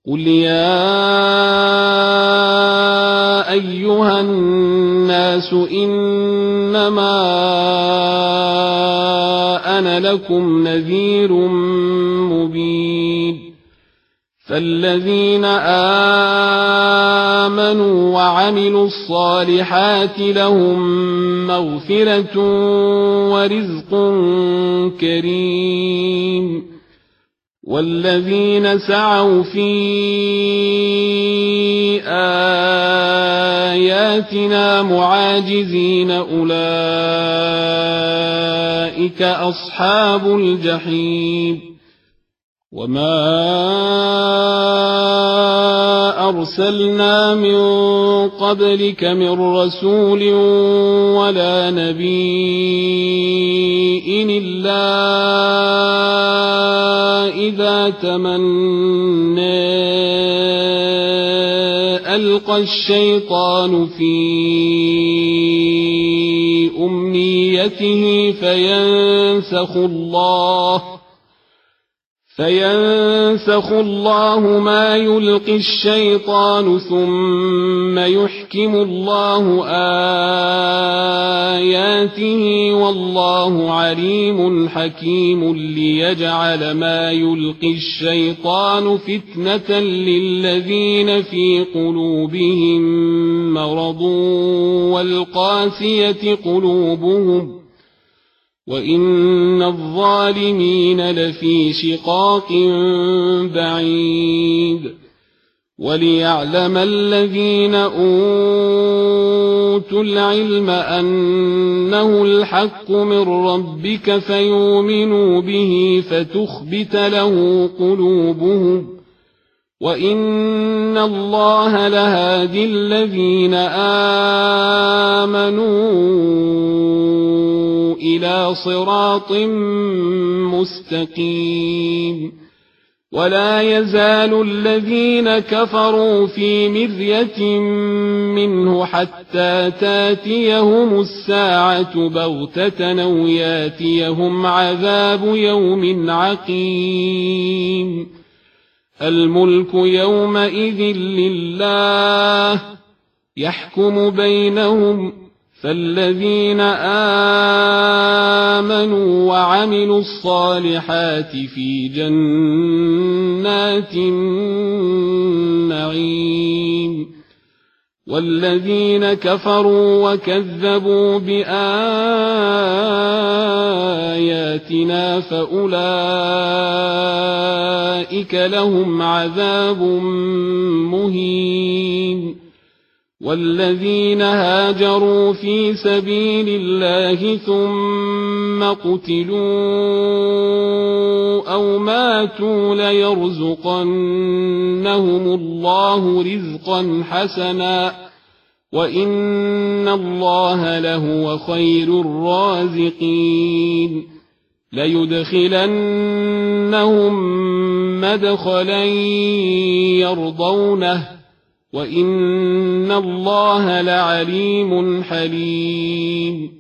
قل يا أيها الناس إنما أنا لكم نذير مبين فالذين آمنوا وعملوا الصالحات لهم مغفرة ورزق كريم والذين سعوا في آياتنا معاجزين أولئك أصحاب الجحيم وما أرسلنا من قبلك من رسول ولا نبي إلا إذا تمنى ألقى الشيطان في أمنيته فينسخ الله ما يلقي الشيطان ثم يحكم الله آياته والله عليم حكيم ليجعل ما يلقي الشيطان فتنة للذين في قلوبهم مرض والقاسية قلوبهم وإن الظالمين لفي شقاق بعيد وليعلم الذين أوتوا العلم أنه الحق من ربك فيؤمنوا به فتخبت له قلوبهم وإن الله لهادي الذين آمنوا إلى صراط مستقيم ولا يزال الذين كفروا في مرية منه حتى تاتيهم الساعة بغتة أو ياتيهم عذاب يوم عقيم الملك يومئذ لله يحكم بينهم فالذين آمنوا وعملوا الصالحات في جنات النعيم والذين كفروا وكذبوا بآياتنا فأولئك لهم عذاب مهين والذين هاجروا في سبيل الله ثم قتلوا أو ماتوا ليرزقنهم الله رزقا حسنا وإن الله لهو خير الرازقين ليدخلنهم مدخلا يرضونه وإن الله لعليم حليم